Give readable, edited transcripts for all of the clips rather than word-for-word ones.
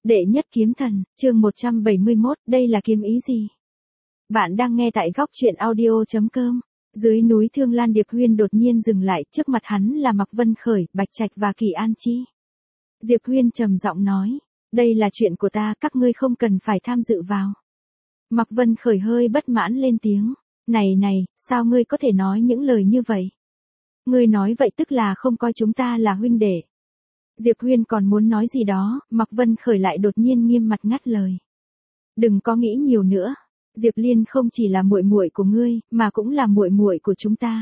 Đệ nhất kiếm thần, chương 171, đây là kiếm ý gì? Bạn đang nghe tại góc truyện audio.com. Dưới núi Thương Lan Diệp Huyên đột nhiên dừng lại, trước mặt hắn là Mạc Vân Khởi, Bạch Trạch và Kỳ An Chi. Diệp Huyên trầm giọng nói, đây là chuyện của ta, các ngươi không cần phải tham dự vào. Mạc Vân Khởi hơi bất mãn lên tiếng, này, sao ngươi có thể nói những lời như vậy? Ngươi nói vậy tức là không coi chúng ta là huynh đệ. Diệp Huyên còn muốn nói gì đó, Mạc Vân Khởi lại đột nhiên nghiêm mặt ngắt lời. Đừng có nghĩ nhiều nữa, Diệp Liên không chỉ là muội muội của ngươi, mà cũng là muội muội của chúng ta.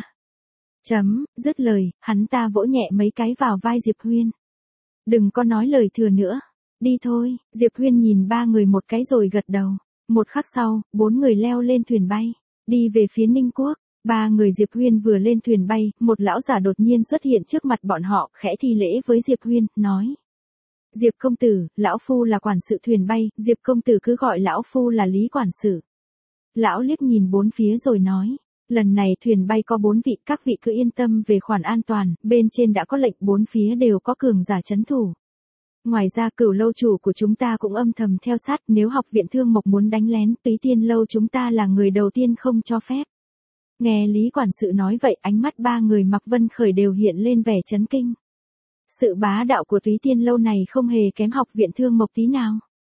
Dứt lời, hắn ta vỗ nhẹ mấy cái vào vai Diệp Huyên. Đừng có nói lời thừa nữa, đi thôi. Diệp Huyên nhìn ba người một cái rồi gật đầu. Một khắc sau, bốn người leo lên thuyền bay, đi về phía Ninh Quốc. Ba người Diệp Huyên vừa lên thuyền bay, một lão giả đột nhiên xuất hiện trước mặt bọn họ, khẽ thi lễ với Diệp Huyên, nói. Diệp công tử, lão phu là quản sự thuyền bay, Diệp công tử cứ gọi lão phu là Lý quản sự. Lão liếc nhìn bốn phía rồi nói, lần này thuyền bay có 4 vị, các vị cứ yên tâm về khoản an toàn, bên trên đã có lệnh, bốn phía đều có cường giả trấn thủ. Ngoài ra Cửu lâu chủ của chúng ta cũng âm thầm theo sát, nếu học viện Thương Mộc muốn đánh lén, Túy Tiên lâu chúng ta là người đầu tiên không cho phép. Nghe Lý quản sự nói vậy, ánh mắt ba người Mạc Vân Khởi đều hiện lên vẻ chấn kinh. Sự bá đạo của Túy Tiên lâu này không hề kém học viện Thương Mộc tí nào.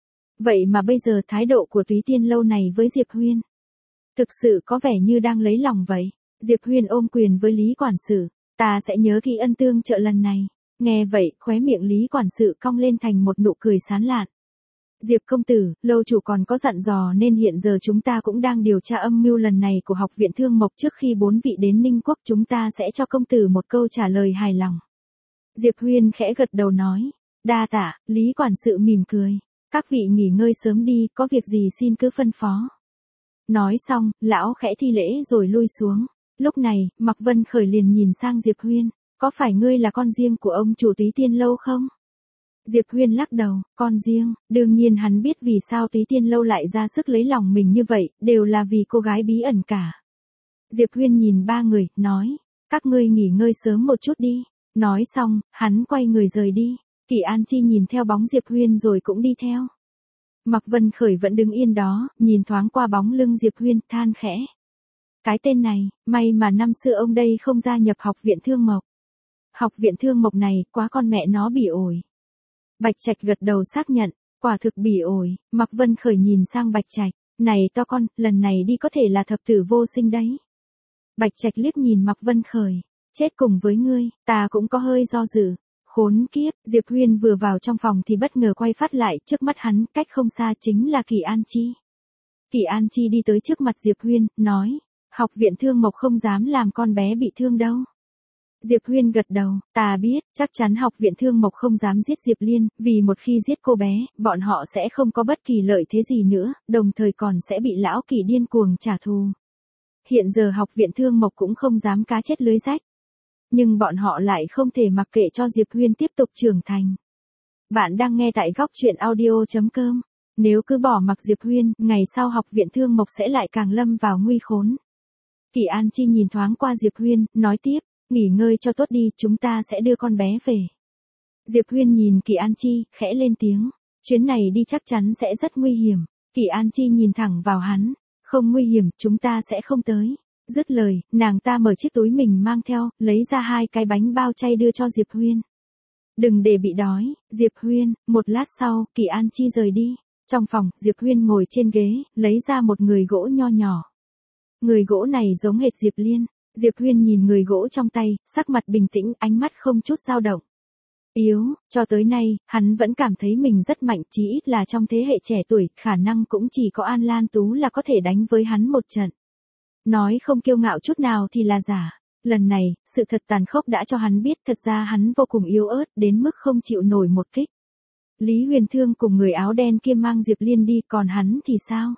Vậy mà bây giờ thái độ của Túy Tiên lâu này với Diệp Huyên thực sự có vẻ như đang lấy lòng vậy. Diệp Huyên ôm quyền với Lý quản sự, ta sẽ nhớ ghi ân tương trợ lần này. Nghe vậy, khóe miệng Lý quản sự cong lên thành một nụ cười sán lạn. Diệp công tử, lâu chủ còn có dặn dò nên hiện giờ chúng ta cũng đang điều tra âm mưu lần này của học viện Thương Mộc, trước khi 4 vị đến Ninh Quốc chúng ta sẽ cho công tử một câu trả lời hài lòng. Diệp Huyên khẽ gật đầu nói, đa tạ. Lý quản sự mỉm cười, các vị nghỉ ngơi sớm đi, có việc gì xin cứ phân phó. Nói xong, lão khẽ thi lễ rồi lui xuống. Lúc này, Mạc Vân Khởi liền nhìn sang Diệp Huyên, có phải ngươi là con riêng của ông chủ Túy Tiên lâu không? Diệp Huyên lắc đầu, con riêng, đương nhiên hắn biết vì sao Túy Tiên lâu lại ra sức lấy lòng mình như vậy, đều là vì cô gái bí ẩn cả. Diệp Huyên nhìn ba người, nói, các ngươi nghỉ ngơi sớm một chút đi. Nói xong, hắn quay người rời đi. Kỳ An Chi nhìn theo bóng Diệp Huyên rồi cũng đi theo. Mạc Vân Khởi vẫn đứng yên đó, nhìn thoáng qua bóng lưng Diệp Huyên, than khẽ. Cái tên này, may mà năm xưa ông đây không gia nhập học viện Thương Mộc. Học viện Thương Mộc này, quá con mẹ nó bỉ ổi. Bạch Trạch gật đầu xác nhận, quả thực bỉ ổi. Mạc Vân Khởi nhìn sang Bạch Trạch, này to con, lần này đi có thể là thập tử vô sinh đấy. Bạch Trạch liếc nhìn Mạc Vân Khởi, chết cùng với ngươi, ta cũng có hơi do dự. Khốn kiếp, Diệp Huyên vừa vào trong phòng thì bất ngờ quay phát lại, trước mắt hắn, cách không xa chính là Kỳ An Chi. Kỳ An Chi đi tới trước mặt Diệp Huyên, nói, học viện Thương Mộc không dám làm con bé bị thương đâu. Diệp Huyên gật đầu, ta biết, chắc chắn học viện Thương Mộc không dám giết Diệp Liên, vì một khi giết cô bé, bọn họ sẽ không có bất kỳ lợi thế gì nữa, đồng thời còn sẽ bị lão Kỳ điên cuồng trả thù. Hiện giờ học viện Thương Mộc cũng không dám cá chết lưới rách. Nhưng bọn họ lại không thể mặc kệ cho Diệp Huyên tiếp tục trưởng thành. Bạn đang nghe tại góc truyện audio.com. Nếu cứ bỏ mặc Diệp Huyên, ngày sau học viện Thương Mộc sẽ lại càng lâm vào nguy khốn. Kỳ An Chi nhìn thoáng qua Diệp Huyên, nói tiếp, nghỉ ngơi cho tốt đi, chúng ta sẽ đưa con bé về. Diệp Huyên nhìn Kỳ An Chi, khẽ lên tiếng, chuyến này đi chắc chắn sẽ rất nguy hiểm. Kỳ An Chi nhìn thẳng vào hắn, không nguy hiểm, chúng ta sẽ không tới. Dứt lời, nàng ta mở chiếc túi mình mang theo, lấy ra 2 cái bánh bao chay đưa cho Diệp Huyên. Đừng để bị đói, Diệp Huyên. Một lát sau, Kỳ An Chi rời đi. Trong phòng, Diệp Huyên ngồi trên ghế, lấy ra một người gỗ nho nhỏ. Người gỗ này giống hệt Diệp Liên. Diệp Huyên nhìn người gỗ trong tay, sắc mặt bình tĩnh, ánh mắt không chút dao động. Yếu, cho tới nay, hắn vẫn cảm thấy mình rất mạnh, chí ít là trong thế hệ trẻ tuổi, khả năng cũng chỉ có An Lan Tú là có thể đánh với hắn một trận. Nói không kiêu ngạo chút nào thì là giả. Lần này, sự thật tàn khốc đã cho hắn biết thật ra hắn vô cùng yếu ớt đến mức không chịu nổi một kích. Lý Huyền Thương cùng người áo đen kia mang Diệp Liên đi, còn hắn thì sao?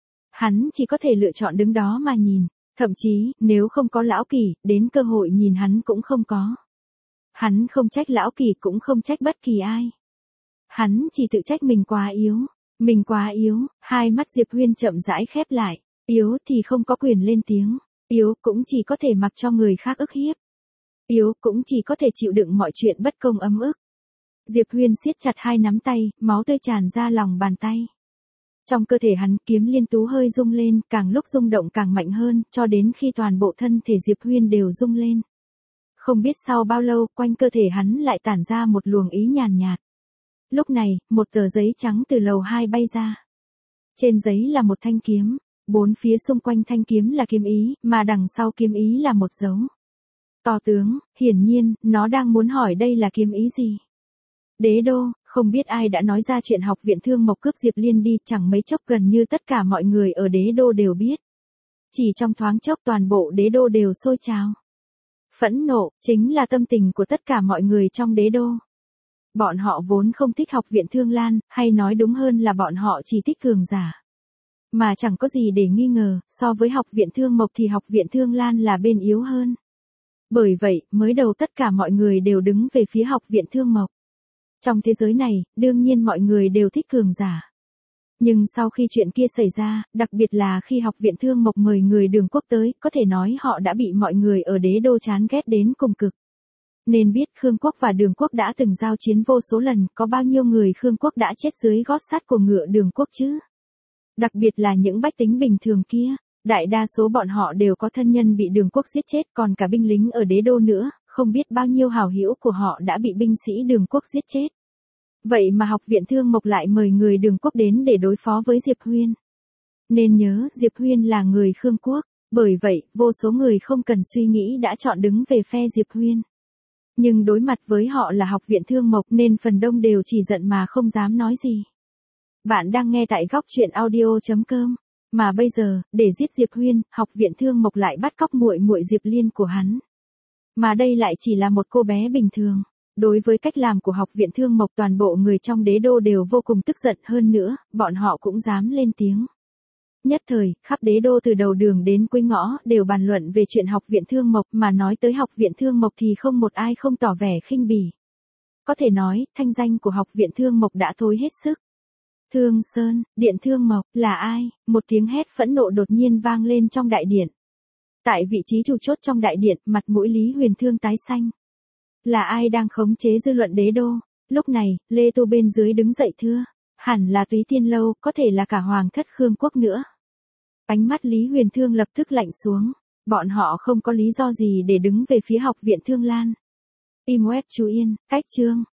Hắn chỉ có thể lựa chọn đứng đó mà nhìn. Thậm chí, nếu không có lão Kỳ, đến cơ hội nhìn hắn cũng không có. Hắn không trách lão Kỳ cũng không trách bất kỳ ai. Hắn chỉ tự trách mình quá yếu. Mình quá yếu. Hai mắt Diệp Huyên chậm rãi khép lại. Yếu thì không có quyền lên tiếng. Yếu cũng chỉ có thể mặc cho người khác ức hiếp. Yếu cũng chỉ có thể chịu đựng mọi chuyện bất công ấm ức. Diệp Huyên siết chặt hai nắm tay, máu tươi tràn ra lòng bàn tay. Trong cơ thể hắn kiếm liên tú hơi rung lên, càng lúc rung động càng mạnh hơn, cho đến khi toàn bộ thân thể Diệp Huyên đều rung lên. Không biết sau bao lâu, quanh cơ thể hắn lại tản ra một luồng ý nhàn nhạt. Lúc này, một tờ giấy trắng từ lầu 2 bay ra. Trên giấy là một thanh kiếm, bốn phía xung quanh thanh kiếm là kiếm ý, mà đằng sau kiếm ý là một dấu. To tướng, hiển nhiên, nó đang muốn hỏi đây là kiếm ý gì. Đế đô, không biết ai đã nói ra chuyện học viện Thương Mộc cướp Diệp Liên đi, chẳng mấy chốc gần như tất cả mọi người ở đế đô đều biết. Chỉ trong thoáng chốc toàn bộ đế đô đều sôi trào. Phẫn nộ, chính là tâm tình của tất cả mọi người trong đế đô. Bọn họ vốn không thích học viện Thương Lan, hay nói đúng hơn là bọn họ chỉ thích cường giả. Mà chẳng có gì để nghi ngờ, so với học viện Thương Mộc thì học viện Thương Lan là bên yếu hơn. Bởi vậy, mới đầu tất cả mọi người đều đứng về phía học viện Thương Mộc. Trong thế giới này, đương nhiên mọi người đều thích cường giả. Nhưng sau khi chuyện kia xảy ra, đặc biệt là khi học viện Thương Mộc mời người Đường Quốc tới, có thể nói họ đã bị mọi người ở đế đô chán ghét đến cùng cực. Nên biết Khương Quốc và Đường Quốc đã từng giao chiến vô số lần, có bao nhiêu người Khương Quốc đã chết dưới gót sắt của ngựa Đường Quốc chứ? Đặc biệt là những bách tính bình thường kia, đại đa số bọn họ đều có thân nhân bị Đường Quốc giết chết, còn cả binh lính ở đế đô nữa, không biết bao nhiêu hảo hữu của họ đã bị binh sĩ Đường Quốc giết chết. Vậy mà học viện Thương Mộc lại mời người Đường Quốc đến để đối phó với Diệp Huyên. Nên nhớ, Diệp Huyên là người Khương Quốc, bởi vậy, vô số người không cần suy nghĩ đã chọn đứng về phe Diệp Huyên. Nhưng đối mặt với họ là học viện Thương Mộc nên phần đông đều chỉ giận mà không dám nói gì. Bạn đang nghe tại góc truyện audio.com. Mà bây giờ, để giết Diệp Huyên, học viện Thương Mộc lại bắt cóc muội muội Diệp Liên của hắn. Mà đây lại chỉ là một cô bé bình thường. Đối với cách làm của học viện Thương Mộc, toàn bộ người trong đế đô đều vô cùng tức giận, hơn nữa, bọn họ cũng dám lên tiếng. Nhất thời, khắp đế đô từ đầu đường đến cuối ngõ đều bàn luận về chuyện học viện Thương Mộc, mà nói tới học viện Thương Mộc thì không một ai không tỏ vẻ khinh bỉ. Có thể nói, thanh danh của học viện Thương Mộc đã thối hết sức. Thương Sơn, Điện Thương Mộc, là ai? Một tiếng hét phẫn nộ đột nhiên vang lên trong đại điện. Tại vị trí chủ chốt trong đại điện, mặt mũi Lý Huyền Thương tái xanh. Là ai đang khống chế dư luận đế đô? Lúc này, Lê Tu bên dưới đứng dậy thưa. Hẳn là Túy Tiên Lâu, có thể là cả Hoàng thất Khương Quốc nữa. Ánh mắt Lý Huyền Thương lập tức lạnh xuống. Bọn họ không có lý do gì để đứng về phía học viện Thương Lan. Im web chú yên, cách chương.